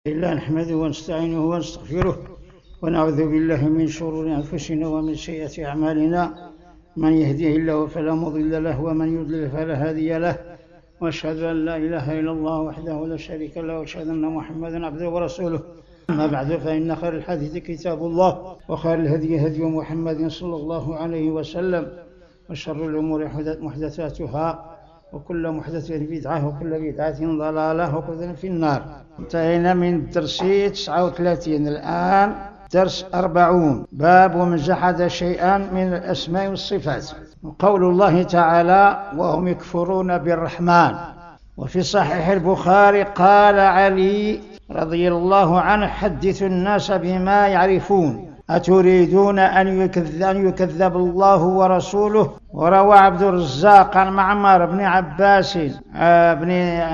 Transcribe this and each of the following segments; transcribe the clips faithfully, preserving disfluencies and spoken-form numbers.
إلا نحمده ونستعينه ونستغفره ونعوذ بالله من شرور أنفسنا ومن سيئات أعمالنا. من يهديه الله فلا مضل له ومن يضلل فلا هادي له، وأشهد أن لا إله إلا الله وحده لا شريك له، وأشهد أن محمدا عبده ورسوله. أما بعد، فإن خير الحديث كتاب الله، وخير الهدي هدي محمد صلى الله عليه وسلم، وشر الأمور محدثاتها، وكل محدثة بدعة، وكل بدعة ضلالة، وكل في النار. انتهينا من الدرس تسعة وثلاثين، الآن درس أربعون، باب من جحد شيئا من الأسماء والصفات. وقول الله تعالى: وهم يكفرون بالرحمن. وفي صحيح البخاري قال علي رضي الله عنه: حدثوا الناس بما يعرفون، أتريدون أن يكذب الله ورسوله؟ وروى عبد الرزاق عن معمر بن عباس بن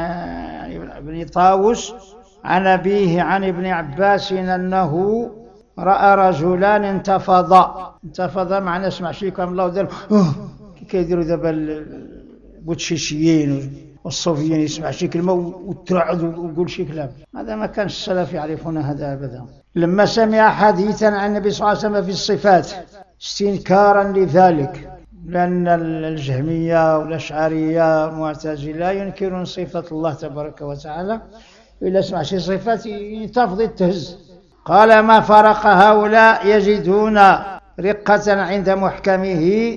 بن طاووس عن أبيه عن ابن عباس أنه رأى رجلان انتفضا. انتفض معنى اسمع شي كلام الله دار كي كيديروا دابا البوتشيشيين والصوفيين، يسمع شي كلمة وترعد ويقول شي كلام. هذا ما كان السلف يعرفون هذا أبدا. لما سمع حديثا عن النبي صلى الله عليه وسلم في الصفات استنكارا لذلك، لأن الجهمية والأشعرية والمعتزلة ينكرون صفة الله تبارك وتعالى، إلا سمع شي صفات ينتفض يتهز. قال: ما فرق هؤلاء يجدون رقة عند محكمه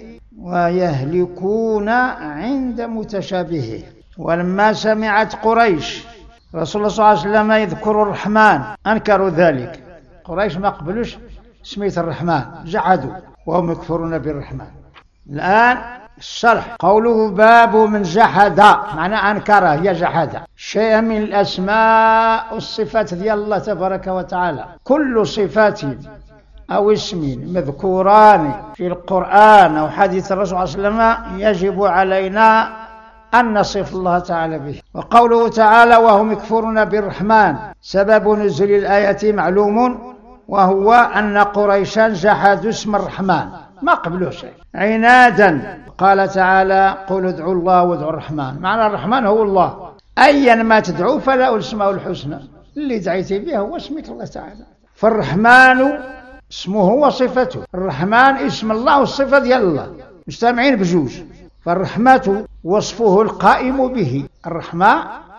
ويهلكون عند متشابهه. ولما سمعت قريش رسول الله صلى الله عليه وسلم يذكر الرحمن أنكروا ذلك. قريش ما قبلوش سمية الرحمن، جحدوا، وهم يكفرون بالرحمن. الآن الشرح. قوله: باب من جحد، معنى أنكره هي جحد شيئا من الأسماء والصفات ديال الله تبارك وتعالى. كل صفات أو اسم مذكوران في القرآن أو حديث الرسول صلى الله عليه وسلم يجب علينا أن نصف الله تعالى به. وقوله تعالى: وهم يكفرون بالرحمن، سبب نزول الآية معلوم، وهو أن قريشا جحدوا اسم الرحمن، ما قبلوا شيء عنادا. قال تعالى: قل ادعوا الله وادعوا الرحمن. معنى الرحمن هو الله، أيا ما تدعو فله الأسماء الحسنى، اللي دعيت به هو اسمك الله تعالى. فالرحمن اسمه وصفته، الرحمن اسم الله والصفة ديال الله مجتمعين بجوج. فالرحمة وصفه القائم به، الرحمة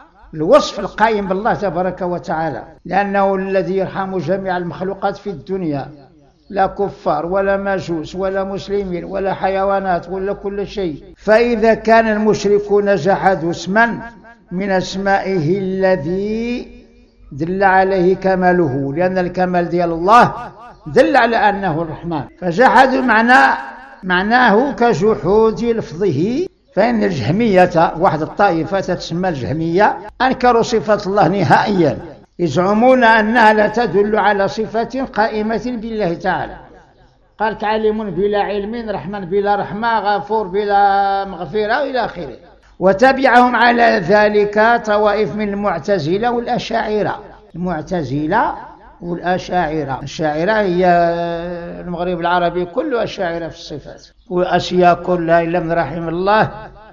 الوصف القائم بالله تبارك وتعالى، لأنه الذي يرحم جميع المخلوقات في الدنيا، لا كفار ولا مجوس ولا مسلمين ولا حيوانات ولا كل شيء. فإذا كان المشركون جحدوا اسما من أسمائه الذي دل عليه كماله، لأن الكمال ديال الله دل على أنه الرحمن، فجحدوا معناه معناه كجحود لفظه. فإن الجهمية، واحد الطائفة تسمى الجهمية، أنكروا صفة الله نهائيا، يزعمون أنها لا تدل على صفة قائمة بالله تعالى. قال: عالم بلا علم، رحمن بلا رحمة، غفور بلا مغفرة، إلى آخره. وتبعهم على ذلك طوائف من المعتزلة والأشاعرة. المعتزلة والأشاعرة، الأشاعرة هي المغرب العربي كله أشاعرة في الصفات، وأشياء كلها إلا من رحم الله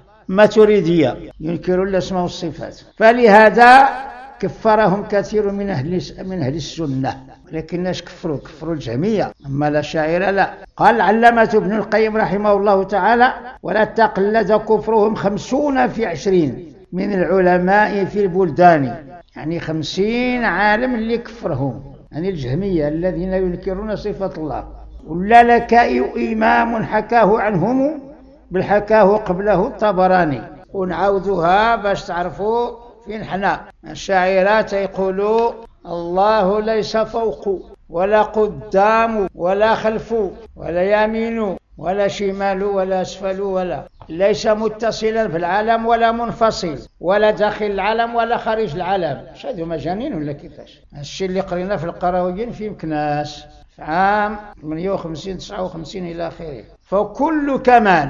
ماتريدية، ينكرون الأسماء والصفات. فلهذا كفرهم كثير من أهل من أهل السنة، لكن ناس كفروا كفروا الجهمية، أما الأشاعرة لا. قال العلامة ابن القيم رحمه الله تعالى: ولا تقلد كفرهم خمسون في عشرين من العلماء في البلدان، يعني خمسين عالم اللي كفرهم، يعني الجهمية الذين ينكرون صفة الله. ولا لكائي إمام حكاه عنهم، بل حكاه قبله الطبراني. ونعاودها باش تعرفوا فين حنا. الشاعرات يقولوا: الله ليس فوق ولا قدام ولا خلف ولا يمين ولا شمال ولا أسفل، ولا ليس متصلا في العالم ولا منفصل، ولا داخل العالم ولا خارج العالم. شادوا مجانين ولا كيفاش؟ الشيء اللي قرينا في القراويين في مكناس في عام ثمانية وخمسين تسعة وخمسين إلى آخره. فكل كمال،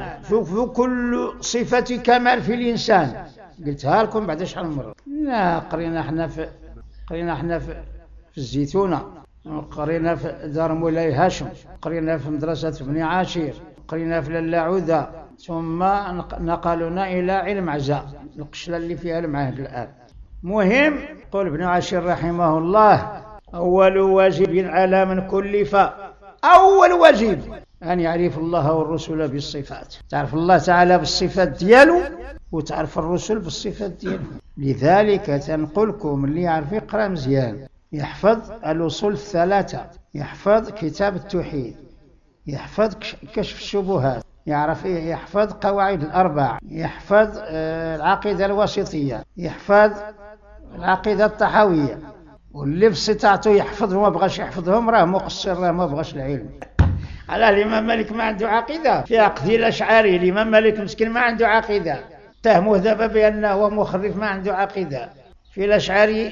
فكل صفة كمال في الإنسان، قلتها لكم بعد شحال من مرة. لا قرينا احنا في قرينا احنا في, في الزيتونة، قرينا في دار مولاي هاشم، قرينا في مدرسة بني عاشير، قرينا في لالا عودة، ثم نقلنا إلى علم عزاء، القشلة اللي فيها المعهد الآن. مهم. قل ابن عاشر رحمه الله: أول واجب على من كلف، أول واجب أن يعرف الله والرسل بالصفات. تعرف الله تعالى بالصفات ديالو وتعرف الرسل بالصفات ديالو. لذلك تنقلكم اللي يعرف يقرأ مزيان يحفظ الأصول الثلاثة، يحفظ كتاب التوحيد، يحفظ كشف الشبهات، يعرف يحفظ قواعد الأربع، يحفظ العقيدة الوسطية، يحفظ العقيدة الطحاوية. واللي بستعته يحفظهم ما بغاش يحفظهم راه مقصر، راه ما بغاش العلم. على الإمام مالك ما عنده عقيدة في عقد الأشعري. الإمام مالك مسكين ما عنده عقيدة، اتهموه دابا بأنه هو مخرف ما عنده عقيدة. في الأشعري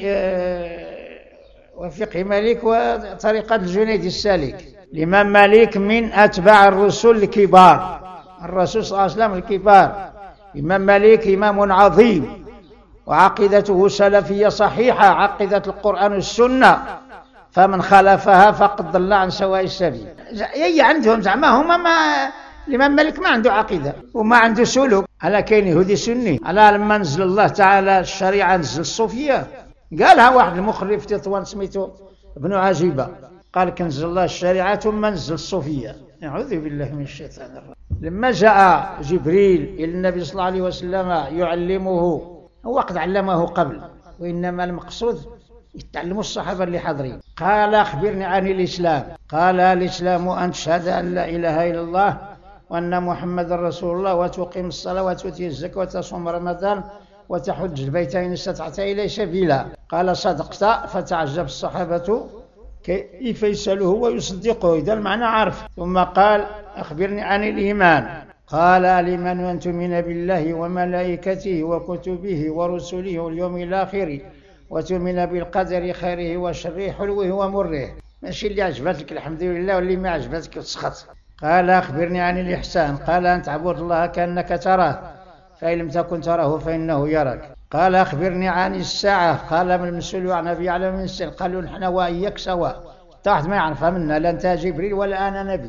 وفقه مالك وطريقة الجنيد السالك. الإمام مالك من أتباع الرسل الكبار، الرسول صلى الله عليه وسلم الكبار. الإمام مالك إمام عظيم وعقيدته سلفية صحيحة، عقيدة القرآن والسنة، فمن خالفها فقد ضل عن سواء السبيل. هي عندهم زعما هما ما الإمام مالك ما عنده عقيدة وما عنده سلوك. على كاين يهودي سني، على لما نزل الله تعالى الشريعة نزل الصوفية، قالها واحد المخرف تطوان سميتو ابن عجيبة، قال كنزل الله الشريعة ثم نزل الصوفية. أعوذ بالله من الشيطان الرجيم. لما جاء جبريل إلى النبي صلى الله عليه وسلم يعلمه، هو قد علمه قبل، وإنما المقصود يتعلموا الصحابة اللي حاضرين. قال: أخبرني عن الإسلام. قال: الإسلام أن تشهد أن لا إله إلا الله وأن محمد رسول الله، وتقيم الصلاة وتؤتي الزكاة وتصوم رمضان وتحج البيت إن استطعت إليه سبيلا. قال: صدقت. فتعجب الصحابة كيف يسأله ويصدقه، إذا المعنى عارف. ثم قال: أخبرني عن الإيمان. قال: الإيمان أن تؤمن بالله وملائكته وكتبه ورسله واليوم الآخر، وتؤمن بالقدر خيره وشره حلوه ومره. ماشي اللي عجبتك الحمد لله واللي ما عجبتك تسخط. قال: أخبرني عن الإحسان. قال: أن تعبد الله كأنك تراه فإن لم تكن تراه فإنه يراك. قال: أخبرني عن الساعة. قال: من المسؤول عن نبي يعلم من الساعة. قالوا: نحن وإياك سواء، واحد ما يعرفها منا، لا أنت جبريل ولا أنا نبي،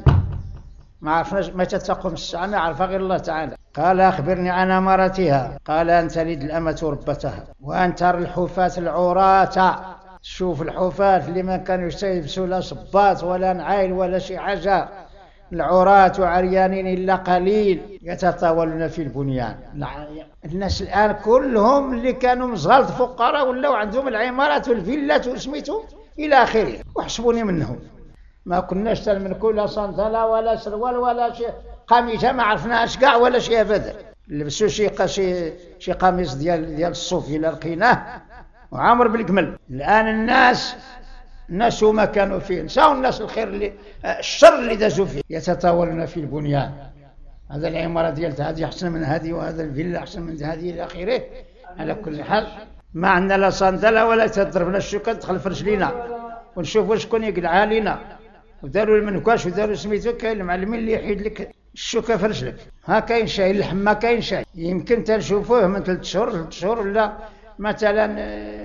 ما عرفناش متى تقوم الساعة، ما يعرفها غير الله تعالى. قال: أخبرني عن أمارتها. قال: أن تلد الأمة ربتها، وأن ترى الحفاة العراة. شوف الحفاة اللي ما كانوا يلبسوا لا صباط ولا نعايل ولا شي حاجة، العراة عريانين إلا قليل يتطاولون في البنيان. الناس الآن كلهم اللي كانوا مزغلط فقراء ولاو عندهم العمارات والفيلات وسميتو إلى آخره، وحسبوني منهم. ما كناش نملكوا لا صندلة ولا سروال ولا شي قميصة ما عرفناش كاع ولا شي أبدا. لبسوا شي شي شي قميص ديال ديال الصوف إلا لقيناه وعامر بالكمل. الآن الناس الناس ما كانوا فيه، نساو الناس الخير اللي الشر اللي دازوا فيه، يتطاولون في البنيان. هذا العمارة ديال هذه أحسن من هذه، وهذا الفيلا أحسن من هذه إلى آخره. على كل حال ما عندنا لا صندلة ولا تضربنا الشوكة تدخل في رجلينا ونشوفوا شكون يقلع علينا. وداروا المنكاش وداروا سميتو، كاين المعلمين اللي يحيد لك الشوكة في رجلك. ها كاين شاي اللحم ما كاين شاي، يمكن تنشوفوه من ثلاث شهور ثلاث شهور ولا مثلا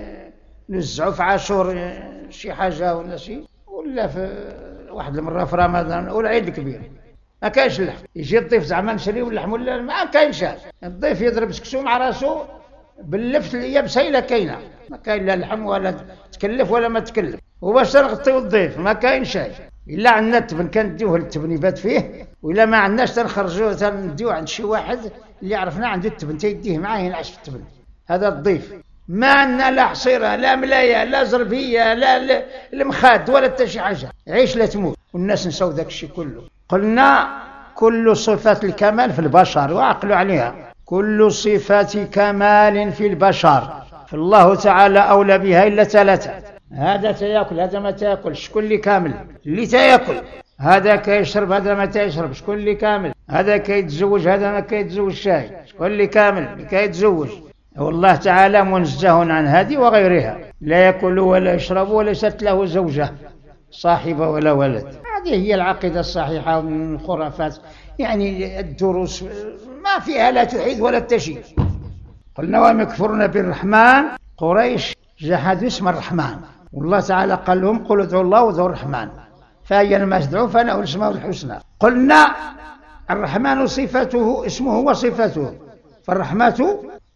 نزعوا في عاشور شي حاجة ولا شي، ولا في واحد المرة في رمضان ولا عيد الكبير ما كاينش اللحم. يجي الضيف زعما نشريو اللحم ولا ما كاين شاي. الضيف يضرب سكسو مع راسو باللفت اليابسه الا كاينه، ما كاين لا لحم ولا تكلف ولا ما تكلف. وباش نغطيو الضيف ما كاين شاي. الا عندنا التبن كنديوه للتبن يبات فيه، والا ما عندناش تنخرجوه تنديوه عند شي واحد اللي عرفنا عنده التبن تيديه معاه ينعش في التبن. هذا الضيف. ما عندنا لا حصيره لا ملايه لا زربيه لا المخاد ولا حتى شي حاجه، عيش لا تموت. والناس نساو داك الشيء كله. قلنا كل صفات الكمال في البشر وعقلوا عليها، كل صفات كمال في البشر فالله تعالى أولى بها إلا ثلاثة. هذا تياكل هذا ما تاكل، شكون اللي كامل؟ اللي تياكل. هذا كيشرب هذا ما تيشرب، شكون اللي كامل؟ هذا كيتزوج هذا ما كيتزوج شاي، شكون اللي كامل؟ اللي كيتزوج. والله تعالى منزه عن هذه وغيرها، لا يأكل ولا يشرب وليست له زوجة صاحبة ولا ولد. هذه هي العقيدة الصحيحة من الخرافات، يعني الدروس ما فيها لا تعيد ولا تشيد. قلنا وهم يكفرون بالرحمن، قريش جحدوا اسم الرحمن، والله تعالى قال لهم قل ادعوا الله وادعوا الرحمن فأينما تدعوا فله الأسماء الحسنى. قلنا الرحمن صفته اسمه وصفته، فالرحمة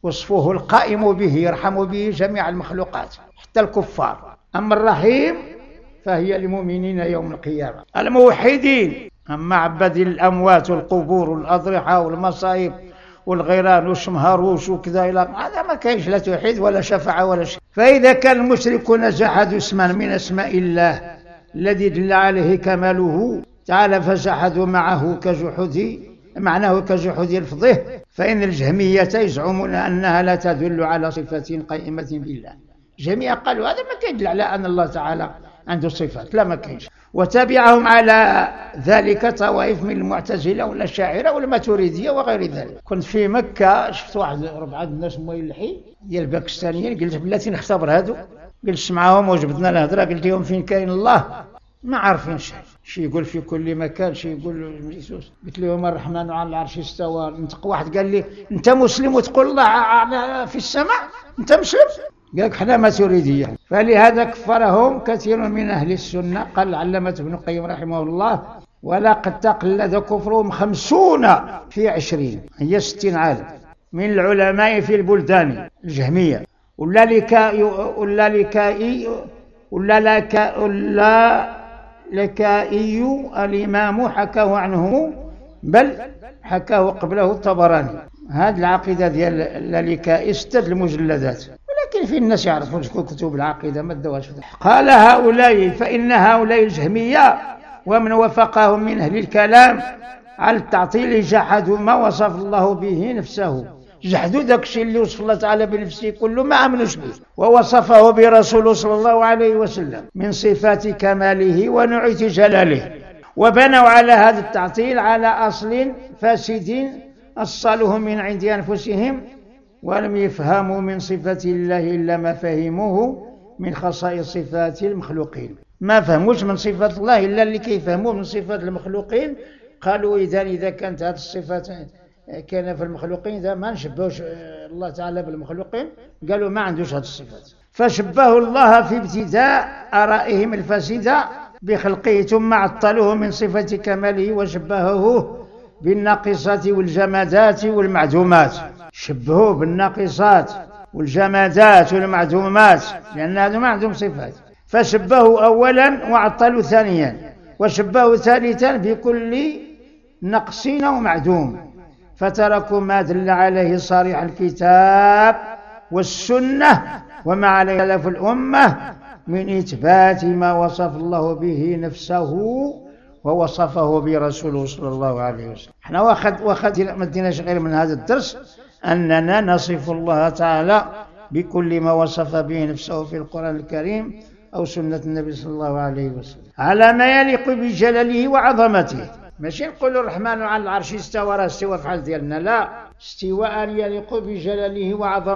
وصفه القائم به يرحم به جميع المخلوقات حتى الكفار. أما الرحيم فهي المؤمنين يوم القيامة الموحدين. أما عبد الأموات والقبور والأضرحة والمصائب والغيران والشمهروش وكذا إلى هذا ما كاينش لا توحيد ولا شفاعة ولا شيء. فإذا كان المشركون جحدوا اسما من أسماء الله الذي دل عليه كماله تعالى فجحدوا معه كجحود معناه كجحود لفظه، فإن الجهمية يزعمون أنها لا تدل على صفة قائمة بالله. الجهمية قالوا هذا ما كيدل على أن الله تعالى عنده صفات، لا ما كاينش. وتبعهم على ذلك طوائف من المعتزلة والأشاعرة والماتريدية وغير ذلك. كنت في مكة شفت واحد ربعة الناس مويلحين ديال الباكستانيين، قلت بلاتي نختبر هادو، جلست معاهم وجبدنا الهضره، قلت لهم فين كاين الله؟ ما عارفين شيء، شي يقول في كل مكان، شي يقول جيسوس. قلت لهم الرحمن على العرش استوى. نطق واحد قال لي انت مسلم وتقول الله في السماء؟ انت مسلم؟ قال لك حنا ماتريدية. فلهذا كفرهم كثير من اهل السنه. قال العلامة ابن القيم رحمه الله ولقد تقلد كفرهم خمسون في عشرين، هي ستين عالم من العلماء في البلدان الجهمية ولا لكائي ولا لكائي ولا لك ولا لكائي الإمام حكاه عنه، بل حكاه قبله الطبراني. هذه العقيدة ديال اللالكائي ستة المجلدات، ولكن في الناس يعرفون كتب العقيدة ما دواش. قال هؤلاء فإن هؤلاء الجهمية ومن وفقهم من أهل الكلام على التعطيل جحدوا ما وصف الله به نفسه، جحدوا داك الشيء اللي وصف الله تعالى بنفسه كله ما امنوش به، ووصفه برسوله صلى الله عليه وسلم من صفات كماله ونعوت جلاله، وبنوا على هذا التعطيل على أصل فاسد أصلوه من عند أنفسهم، ولم يفهموا من صفة الله إلا ما فهموه من خصائص صفات المخلوقين. ما فهموش من صفات الله إلا اللي كيفهموه من صفات المخلوقين. قالوا إذا إذا كانت هذه الصفات كان في المخلوقين إذا ما نشبهوش الله تعالى بالمخلوقين، قالوا ما عندوش هذه الصفات. فشبهوا الله في ابتداء آرائهم الفاسدة بخلقه، ثم عطلوه من صفة كماله وشبهوه بالناقصات والجمادات والمعدومات. شبهوه بالناقصات والجمادات والمعدومات لأن هذا ما عندهم صفات. فشبهوا أولا وعطلوا ثانيا، وشبهوا ثالثا بكل نقص ومعدوم، فتركوا ما دل عليه صريح الكتاب والسنة وما عليه سلف الأمة من إثبات ما وصف الله به نفسه ووصفه برسوله صلى الله عليه وسلم. احنا واخد واخد ما ديناش غير من هذا الدرس أننا نصف الله تعالى بكل ما وصف به نفسه في القرآن الكريم أو سنة النبي صلى الله عليه وسلم على ما يليق بجلاله وعظمته. ماشي نقولوا الرحمن على العرش استوى راه استوى في حال ديالنا، لا، استواء يليق بجلاله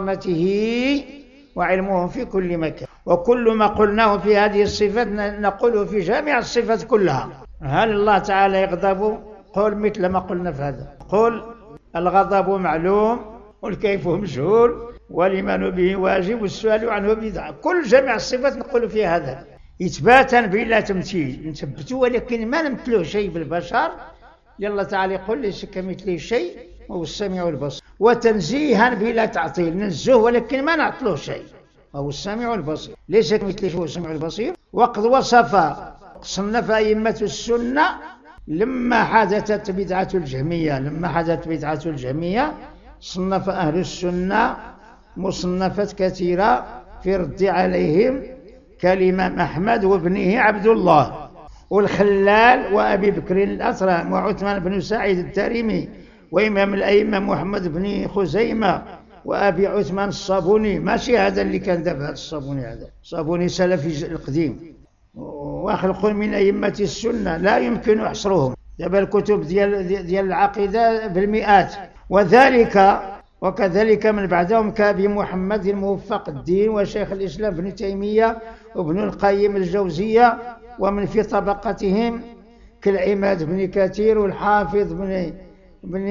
وعظمته وعلمه في كل مكان. وكل ما قلناه في هذه الصفات نقوله في جميع الصفات كلها. هل الله تعالى يغضب؟ قل مثل ما قلنا في هذا، قل الغضب معلوم والكيف مجهول والإيمان به واجب والسؤال عنه بدعة. كل جميع الصفات نقول فيها هذا إثباتا بلا تمثيل، نثبتوا ولكن ما نمثلوه شيء بالبشر. يلا تعالى يقول ليس كمثله شيء وهو السميع البصير. وتنزيها بلا تعطيل، ننزه ولكن ما نعطلوه شيء وهو السميع البصير، ليس كمثله هو السميع البصير. وقد وصف صنف أئمة السنة لما حدثت بدعة الجهمية لما حدثت بدعة الجهمية صنف أهل السنة مصنفات كثيرة في رد عليهم كالإمام أحمد وابنه عبد الله والخلال وأبي بكر الأثرم وعثمان بن سعيد الدارمي وإمام الأئمة محمد بن خزيمة وأبي عثمان الصابوني. ماشي هذا اللي كان دابا هذا الصابوني، هذا الصابوني سلفي القديم، وخلق من أئمة السنة لا يمكن حصرهم. دابا الكتب ديال ديال العقيدة بالمئات. وذلك وكذلك من بعدهم كأبي محمد الموفق الدين وشيخ الإسلام ابن تيمية وابن القيم الجوزية، ومن في طبقتهم كالعماد بن كثير والحافظ بن بن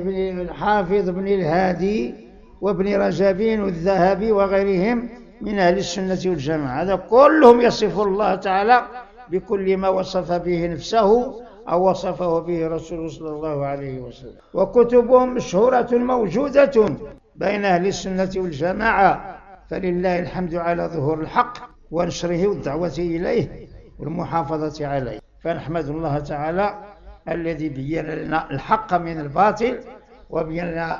الحافظ بن الهادي وابن رجبين والذهبي وغيرهم من أهل السنة والجماعة. هذا كلهم يصف الله تعالى بكل ما وصف به نفسه أو وصفه به رسوله صلى الله عليه وسلم. وكتبهم مشهورة موجودة بين أهل السنة والجماعة، فلله الحمد على ظهور الحق ونشره والدعوة إليه والمحافظة عليه. فنحمد الله تعالى الذي بين لنا الحق من الباطل، وبين لنا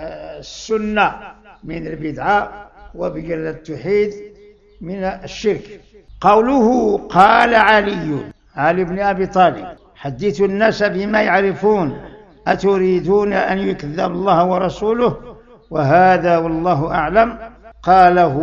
السنة من البدعة، وبين لنا التوحيد من الشرك. قوله قال علي علي بن أبي طالب: حدثوا الناس بما يعرفون، أتريدون أن يكذب الله ورسوله؟ وهذا والله أعلم قاله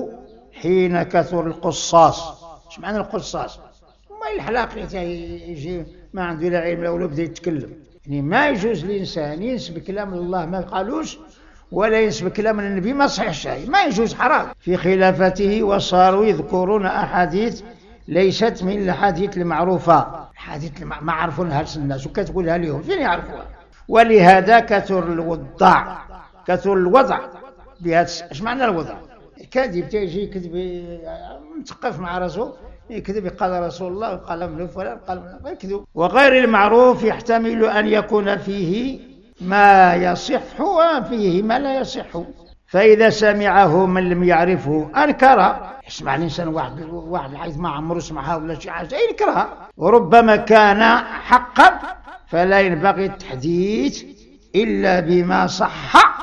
حين كثر القصاص. ايش معنى القصاص؟ ما الحلاق اللي يجي ما عنده لا علم ولا بدا يتكلم. يعني ما يجوز الإنسان ينسب كلام الله ما قالوش، ولا ينسب كلام النبي ما صحيحش، ما يجوز، حرام. في خلافته وصاروا يذكرون أحاديث ليست من الأحاديث المعروفة، الحديث ما عرفونها الناس وكتقولها لهم، فين يعرفوها؟ ولهذا كثر الوضع، كثر الوضع بهذا. ايش معنى الوضع؟ كاذب تيجي يكذب مثقف مع رسول يكذب، قال رسول الله قال من فلان قال من يكذب. وغير المعروف يحتمل أن يكون فيه ما يصح وفيه ما لا يصح، فإذا سمعه من لم يعرفه أنكر. يسمع الإنسان واحد واحد الحديث ما عمره سمعها ولا شيء حاجة ينكرها. وربما كان حقا، فلا ينبغي التحديث إلا بما صح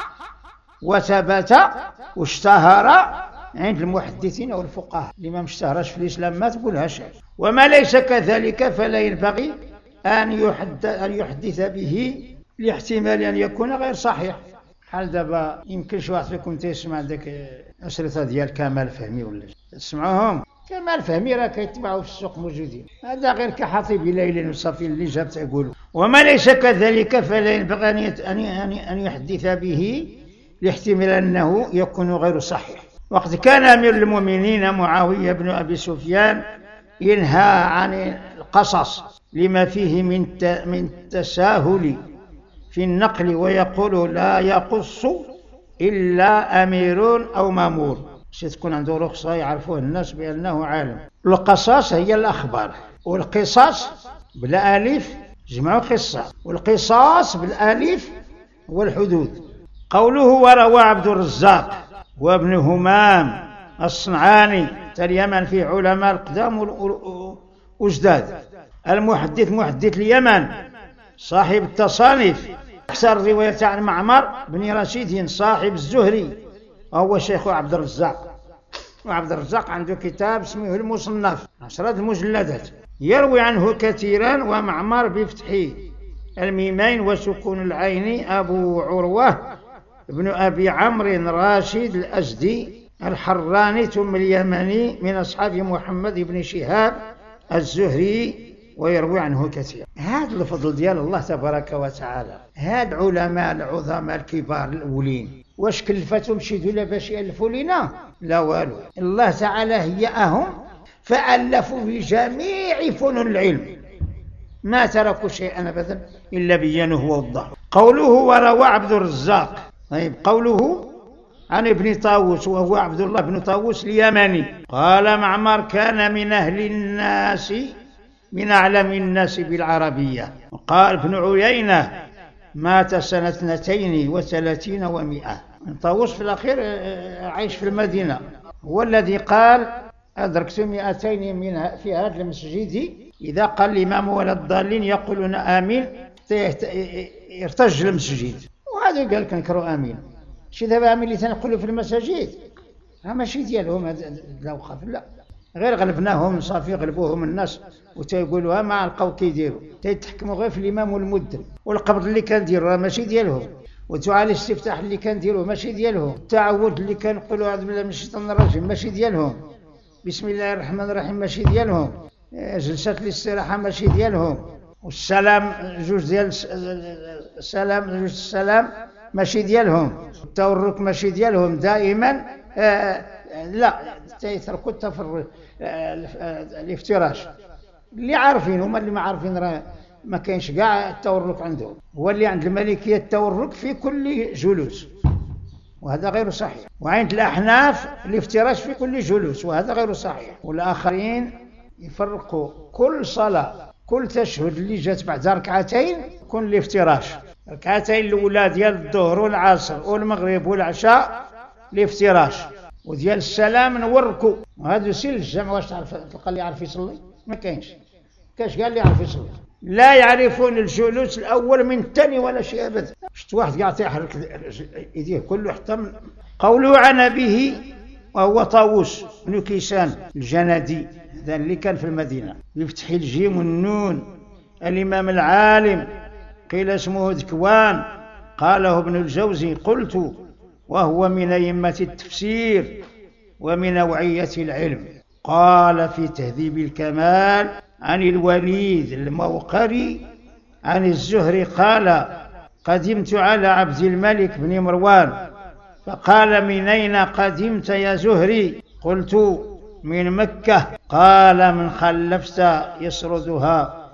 وثبت واشتهر عند المحدثين والفقهاء. لما ما اشتهرش في الإسلام ما تقولها شيء. وما ليس كذلك فلا ينبغي أن يحدث, أن يحدث به لاحتمال أن يكون غير صحيح. حال دابا يمكن شي واحد فيكم تسمع داك أسرطة ديال كمال فهمي ولا تسمعوهم؟ كمال فهمي راه كيتباعوا في السوق موجودين، هذا غير كحطيب ليل وصافي اللي جاب تيقولوا. وما ليس كذلك فلا ينبغي أن يحدث به لاحتمال أنه يكون غير صحيح. وقد كان أمير المؤمنين معاوية بن أبي سفيان ينهى عن القصص لما فيه من من التساهل في النقل، ويقول لا يقص إلا أمير أو مامور، ستكون عنده رخصة يعرفوه الناس بأنه عالم. القصص هي الأخبار، والقصص بالألف جمع قصة، والقصاص بالألف هو الحدود. قوله وروى عبد الرزاق وابن همام الصنعاني اليمن في علماء القدام والأجداد. المحدث محدث اليمن صاحب التصانيف، أكثر رواية عن معمر بن رشيد صاحب الزهري، وهو شيخ عبد الرزاق. وعبد الرزاق عنده كتاب اسمه المصنف عشرة المجلدات، يروي عنه كثيرا. ومعمر بفتح الميمين وسكون العين أبو عروة ابن أبي عمرو راشد الأزدي الحراني ثم اليمني من أصحاب محمد بن شهاب الزهري، ويروي عنه كثير. هذا الفضل ديال الله تبارك وتعالى. هاد علماء العظماء الكبار الأولين واش كلفتهم شي دولة باش يألفوا لنا؟ لا والو. الله تعالى هيأهم فألفوا في جميع فنون العلم، ما تركوا شيئا أبدا إلا بينه ووضحوا. قوله وروى عبد الرزاق، طيب قوله عن ابن طاووس وهو عبد الله بن طاووس اليمني قال معمر كان من أهل الناس من أعلم الناس بالعربية. وقال ابن عيينة مات سنة اثنتين وثلاثين ومئة. طاووس في الأخير عايش في المدينة، هو الذي قال أدركت مئتين من في هذا المسجد إذا قال الإمام ولا الضالين يقولون آمين يرتج المسجد. وهذا قال كنكروا آمين. شي دابا آمين اللي تنقولوا في المساجد ها ماشي ديالهم هذا الأوقاف، لا غير غلبناهم صافي، غلبوهم الناس وتيقولوها ما لقاو كيديروا، تيتحكموا غير في الإمام والمدن. والقبض اللي كنديروا راه ماشي ديالهم، والدعاء الاستفتاح اللي كنديروه ماشي ديالهم، التعوذ اللي كنقولوا أعوذ بالله من الشيطان الرجيم ماشي ديالهم، بسم الله الرحمن الرحيم ماشي ديالهم، جلسة الاستراحة ماشي ديالهم، والسلام جوج ديال السلام جوج السلام ماشي ديالهم، التورك ماشي ديالهم دائما. آه لا تيتركوا التفرج الافتراش. اللي عارفين هما اللي ما عارفين راه ما كاينش كاع التورك عندهم. هو اللي عند المالكيه التورك في كل جلوس وهذا غير صحيح، وعند الأحناف الافتراش في كل جلوس وهذا غير صحيح. والآخرين يفرقوا كل صلاة كل تشهد اللي جات بعد ركعتين كل الافتراش، ركعتين الأولى ديال الظهر والعصر والمغرب والعشاء الافتراش، وديال السلام نوركو. وهذا سيل الجمع واش تعرف تلقى اللي يعرف يصلي؟ ما كاينش، كاش قال اللي يعرف يصلي. لا يعرفون الجلوس الأول من الثاني ولا شيء أبدا. شفت واحد قاعد يحرك يديه كله حتى من قوله عن أبيه وهو طاووس بن كيسان الجندي، هذا اللي كان في المدينة بفتح الجيم والنون، الإمام العالم قيل اسمه ذكوان، قاله ابن الجوزي. قلت وهو من أئمة التفسير ومن نوعية العلم. قال في تهذيب الكمال عن الوليد الموقري عن الزهري قال قدمت على عبد الملك بن مروان فقال من أين قدمت يا زهري؟ قلت من مكة. قال من خلفت يسردها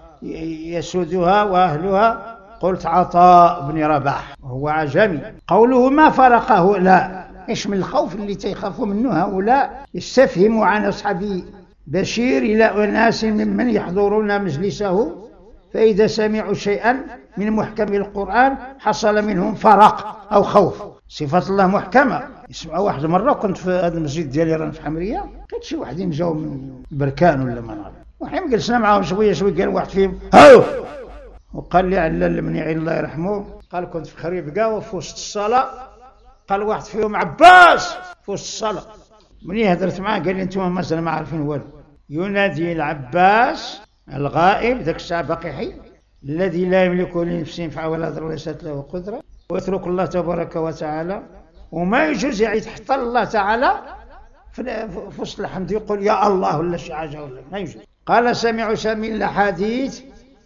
يسودها وأهلها؟ قلت عطاء بن رباح وهو عجمي. قوله ما فرقه لا، إيش من الخوف اللي تيخافوا منه هؤلاء؟ يستفهموا عن أصحاب بشير إلى أناس ممن يحضرون مجلسه، فإذا سمعوا شيئا من محكم القرآن حصل منهم فرق أو خوف. صفة الله محكمة. يسمعوا واحد مرة كنت في هذا المسجد ديالي رانا في حمرية، لقيت شي وحدين جاو من بركان ولا ما نعرف، وحين جلسنا معاهم شوية شوية قال واحد فيهم هاو، وقال لي على المنيعين الله يرحمه، قال كنت في خريبكا وفي وسط الصلاة، قال واحد فيهم عباس في وسط الصلاة. مني هدرت معاه قال لي انتم مثلا ما عارفين والو. ينادي العباس الغائب ذاك الساعة باقي حي، الذي لا يملك لنفسه نفعا ولا ضرا ليست له قدرة، ويترك الله تبارك وتعالى، وما يجوز يعني تحت الله تعالى في وسط الحمد يقول يا الله ولا شي حاجة ولا ما يجوز. قال سمعوا سامي الأحاديث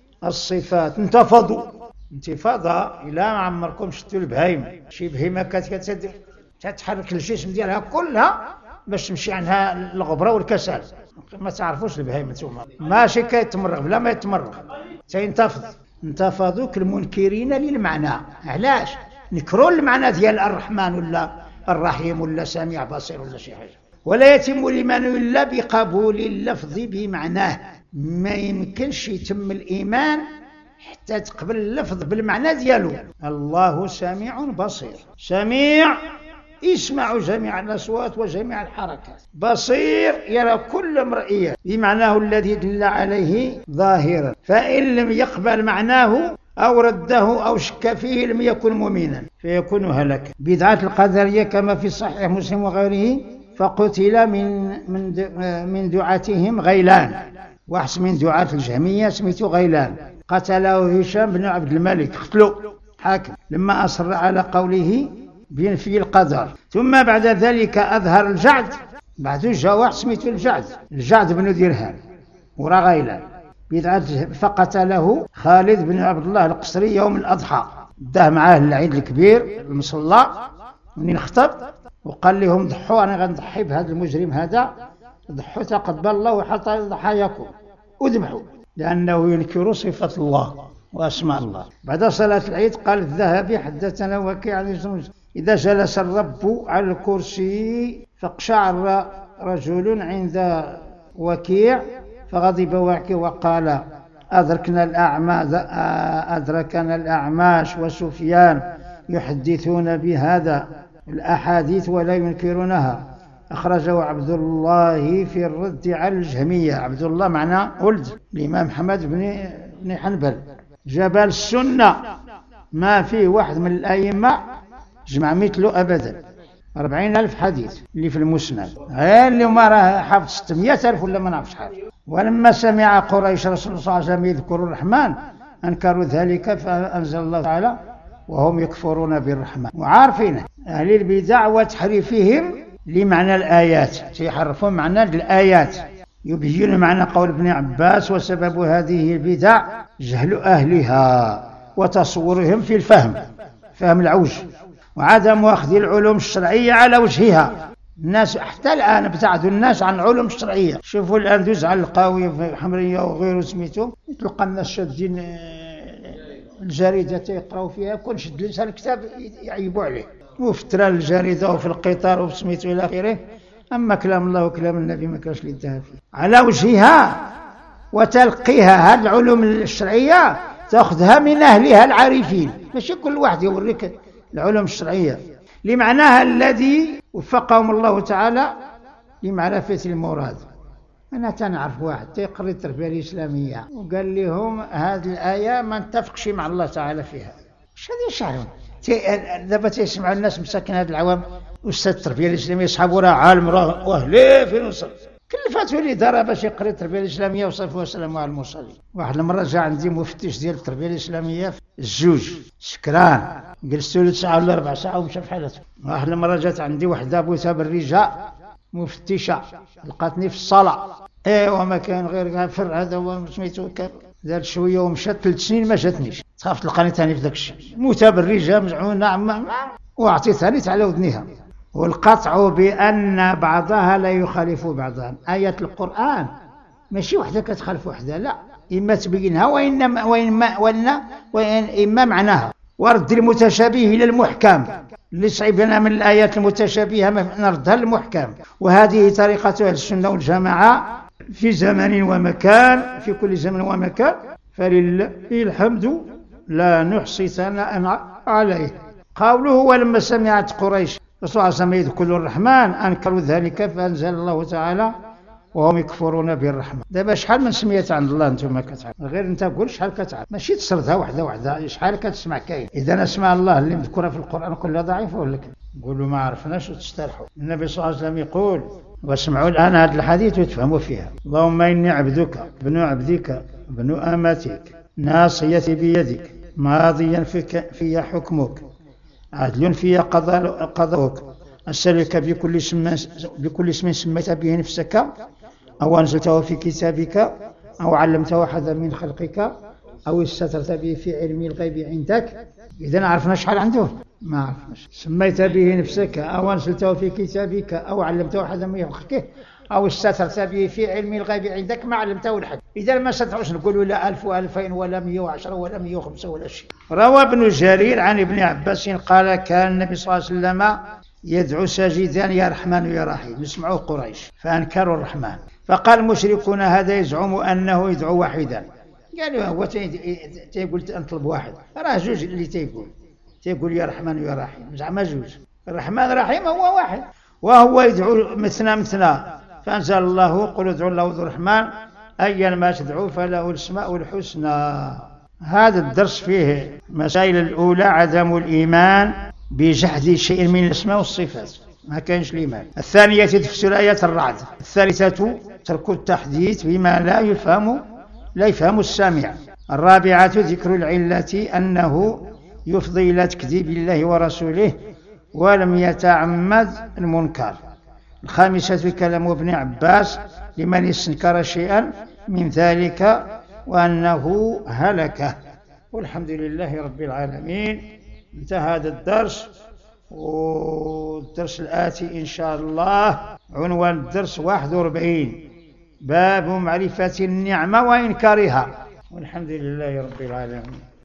الصفات انتفضوا انتفاضة إلى ما عمركم شفتوا البهايم، شي بهيمة كانت تتحرك الجسم ديالها كلها باش تمشي عنها الغبرة والكسل. ما تعرفوش البهايم نتوما ماشي كيتمرغ بلا ما يتمرغ تينتفض. انتفضوا كالمنكرين للمعنى. علاش؟ نكرون المعنى ديال الرحمن ولا الرحيم ولا سميع بصير ولا شي حاجة. ولا يتم الإيمان إلا بقبول اللفظ بمعناه. ما يمكنش يتم الإيمان حتى تقبل اللفظ بالمعنى ديالو. الله سميع بصير. سميع يسمع جميع الأصوات وجميع الحركات، بصير يرى كل مرئية بمعناه الذي دل عليه ظاهرا، فإن لم يقبل معناه أو رده أو شك فيه لم يكن مؤمنا فيكون هلك. بدعة القدرية كما في صحيح مسلم وغيره، فقتل من من من دعاتهم غيلان، واحد من دعاة الجهمية سميته غيلان، قتله هشام بن عبد الملك، قتله حاكم لما أصر على قوله بينفي القدر. ثم بعد ذلك أظهر الجعد، بعد جاء واحد سميته الجعد، الجعد بن درهم ورا غيلان بدعة، فقتله خالد بن عبد الله القصري يوم الأضحى، داه معاه العيد الكبير المصلى منين خطب، وقال لهم ضحوا أنا غنضحي بهذا المجرم هذا، ضحوا تقبل الله وحط ضحاياكم وذبحوا، لأنه ينكر صفة الله وأسماء الله. بعد صلاة العيد قال الذهبي حدثنا وكيع عن الزوج إذا جلس الرب على الكرسي فاقشعر رجل عند وكيع فغضب وكيع وقال أدركنا الأعمى أدركنا الأعماش وسفيان يحدثون بهذا الأحاديث ولا ينكرونها. أخرجه عبد الله في الرد على الجهمية. عبد الله معناه ولد الإمام محمد بن بن حنبل. جبل السنة ما فيه واحد من الأئمة جمع مثله أبدا. أربعين ألف حديث اللي في المسند، غير اللي ما راه حافظ ستمائة ألف ولا ما نعرفش حاجة. ولما سمع قريش رسول الله صلى الله عليه وسلم يذكر الرحمن أنكروا ذلك، فأنزل الله تعالى وهم يكفرون بالرحمن. وعارفين أهل البدع وتحريفهم لمعنى الآيات، يحرفون معنى الآيات، يبين معنى قول ابن عباس وسبب هذه البدع جهل أهلها وتصورهم في الفهم، فهم العوج، وعدم أخذ العلوم الشرعية على وجهها. الناس حتى الآن ابتعدوا الناس عن العلوم الشرعية. شوفوا الآن دوز على القاوية في حمرية وغيره سميتهم، تلقى الناس شادين الجريدة يقراوا فيها، كل شد لسان الكتاب يعيبوا عليه، وفترة الجريدة وفي القطار وسميتوا إلى آخره. أما كلام الله وكلام النبي ما كانش لينتهى فيه على وجهها وتلقيها. هذه العلوم الشرعية تأخذها من أهلها العارفين، ماشي كل واحد يوريك العلوم الشرعية لمعناها الذي وفقهم الله تعالى لمعرفة المراد. أنا تنعرف واحد تيقري التربية الإسلامية وقال لهم هذه الآية ما نتفقش مع الله تعالى فيها. اش هذه يشعرون دابا تيسمعوا الناس مساكن هذه العوام أستاذ التربية الإسلامية صحابه راه عالم راه وهلي فين وصل، كلفته لي دارها باش يقري التربية الإسلامية وصلى وسلم على المرسلين. واحد المرة جا عندي مفتش ديال التربية الإسلامية في الزوج سكران، جلست له ساعة ولا ربع ساعة ومشى في حالته. واحد المرة جات عندي وحدة بوتها بالرجاء مفتشة لقاتني في الصلاة، ايوا ما كان غير فر هذا هو سميتو دار شوية ومشات ثلاث سنين ما جاتنيش، تخاف تلقاني ثاني في ذاك الشيء موتها بالرجاء مزعونة عم وعطيتها لي على ودنيها. والقطع بأن بعضها لا يخالف بعضها، آيات القرآن ماشي وحدة كتخالف وحدة، لا، إما تبينها وإنما وإما وإن وإن إما معناها، ورد المتشابه إلى المحكم اللي صعيب لنا من الآيات المتشابهة نردها للمحكم. وهذه طريقة أهل السنة والجماعة في زمن ومكان، في كل زمن ومكان، فلله الحمد لا نحصي ثناء عليه. قوله ولما سمعت قريش الرسول صلى الله عليه وسلم يذكر الرحمن أنكروا ذلك فأنزل الله تعالى وهم يكفرون بالرحمن. دابا شحال من سميات عند الله انتم كتعرف، غير انت قول شحال كتعرف، ماشي تسردها وحده وحده، شحال كتسمع كاين. اذا اسماء الله اللي مذكوره في القران كلها ضعيفه ولا كذا، نقولوا ما عرفناش وتسترحوا. النبي صلى الله عليه وسلم يقول، واسمعوا الان هذا الحديث وتفهموا فيها، اللهم اني عبدك ابن عبدك ابن امتك ناصيتي بيدك ماضيا فيك في حكمك عدل في قضاؤك أسألك بكل اسم بكل اسم سميت به نفسك أو أنزلته في كتابك أو علمته أحدا من خلقك أو استترت به في علم الغيب عندك. إذا عرفنا شحال عنده؟ ما عرفناش. سميت به نفسك أو أنزلته في كتابك أو علمته أحدا من خلقك أو استترت به في علم الغيب عندك ما علمته لحد. إذا ما استطعوش نقولوا لا ألف وألفين ولا مئة وعشرة ولا مئة وخمسة ولا شيء. روى ابن جرير عن ابن عباس قال كان النبي صلى الله عليه وسلم يدعو ساجدا يا رحمن يا رحيم، يسمعوه قريش فأنكروا الرحمن، فقال المشركون هذا يزعم أنه يدعو واحدا. قالوا هو تيقول أنطلب واحد، راه جوج اللي تيقول تيقول يا رحمن يا رحيم، زعما جوج، الرحمن الرحيم هو واحد وهو يدعو مثنى مثنى. فأنزل الله قل ادعوا الله ذو الرحمن أيا ما تدعو فله الأسماء الحسنى. هذا الدرس فيه مسائل الأولى عدم الإيمان بجحد شيء من الأسماء والصفات، ما كانش الإيمان. الثانية تفسير آيات الرعد. الثالثة ترك التحديث بما لا يفهم لا يفهم السامع. الرابعة ذكر العلة أنه يفضي إلى تكذيب الله ورسوله ولم يتعمد المنكر. الخامسة كلام ابن عباس لمن استنكر شيئا من ذلك وأنه هلك. والحمد لله رب العالمين. انتهى هذا الدرس، والدرس الآتي إن شاء الله عنوان الدرس واحد وأربعين باب معرفة النعمة وإنكارها. والحمد لله رب العالمين.